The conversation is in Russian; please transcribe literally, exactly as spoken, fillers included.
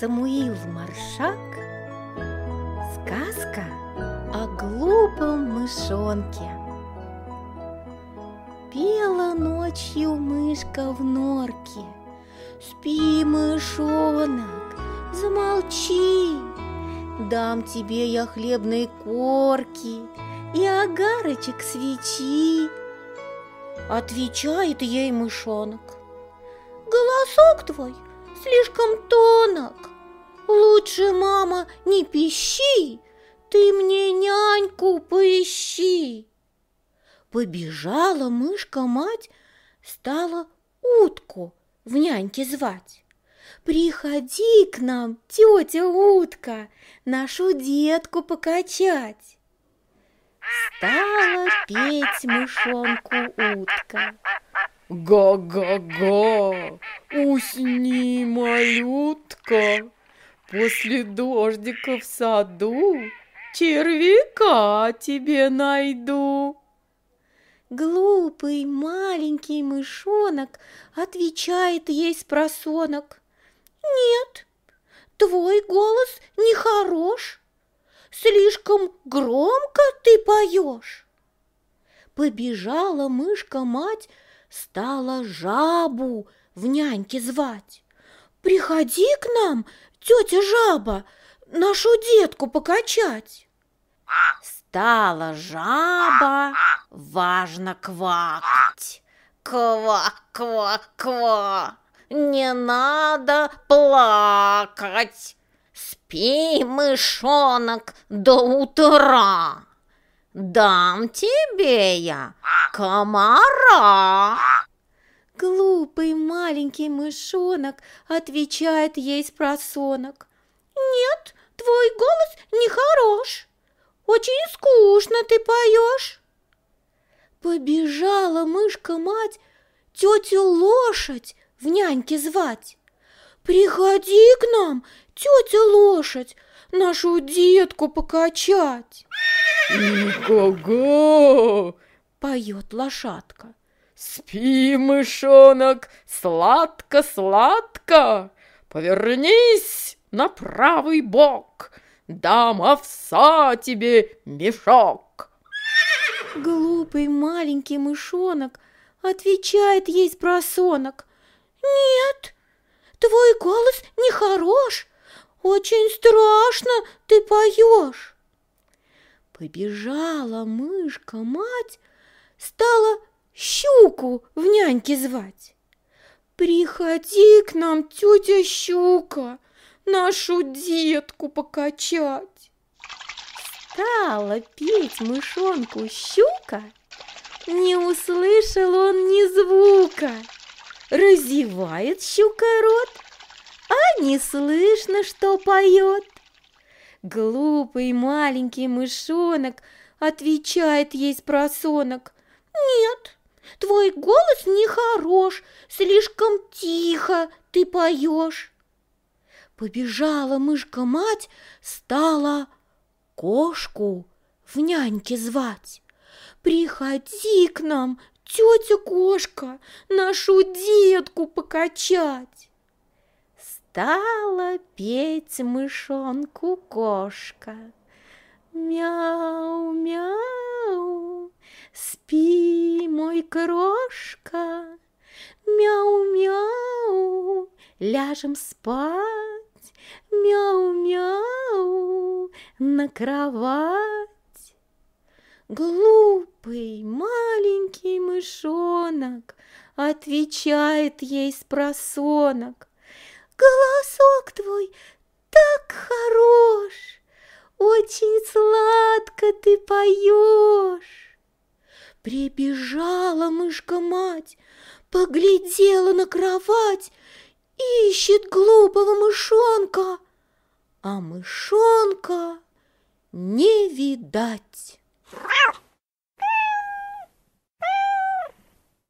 Самуил Маршак. Сказка о глупом мышонке. Пела ночью мышка в норке: «Спи, мышонок, замолчи, дам тебе я хлебной корки и огарочек свечи». Отвечает ей мышонок: «Голосок твой слишком тонок, лучше, мама, не пищи, ты мне няньку поищи». Побежала мышка-мать, стала утку в няньке звать: «Приходи к нам, тетя утка, нашу детку покачать». Стала петь мышонку утка: «Га-га-га, усни, малютка, после дождика в саду червяка тебе найду». Глупый маленький мышонок отвечает ей спросонок: «Нет, твой голос нехорош, слишком громко ты поешь». Побежала мышка-мать, стала жабу в няньке звать: «Приходи к нам, тетя жаба, нашу детку покачать». Стала жаба важно квакать: «Ква-ква-ква, не надо плакать, спи, мышонок, до утра, дам тебе я комара». Глупый маленький мышонок отвечает ей спросонок: «Нет, твой голос нехорош, очень скучно ты поешь». Побежала мышка-мать тетю лошадь в няньке звать: «Приходи к нам, тетя лошадь, нашу детку покачать». «И-га-га!» — поет лошадка. «Спи, мышонок, сладко-сладко, повернись на правый бок, дам овса тебе мешок». Глупый маленький мышонок отвечает ей спросонок: «Нет, твой голос нехорош, очень страшно ты поешь». Побежала мышка-мать, стала щуку в няньке звать: «Приходи к нам, тетя щука, нашу детку покачать». Стала петь мышонку щука, не услышал он ни звука. Разевает щука рот, а не слышно, что поет. Глупый маленький мышонок отвечает ей спросонок: «Нет, твой голос нехорош, слишком тихо ты поешь». Побежала мышка-мать, стала кошку в няньке звать: «Приходи к нам, тетя кошка, нашу детку покачать». Стала петь мышонку кошка: «Мяу-мяу, спи, мой крошка, мяу-мяу, ляжем спать, мяу-мяу, на кровать». Глупый маленький мышонок отвечает ей спросонок: «Голосок твой так хорош, очень сладко ты поешь». Прибежала мышка-мать, поглядела на кровать, ищет глупого мышонка, а мышонка не видать.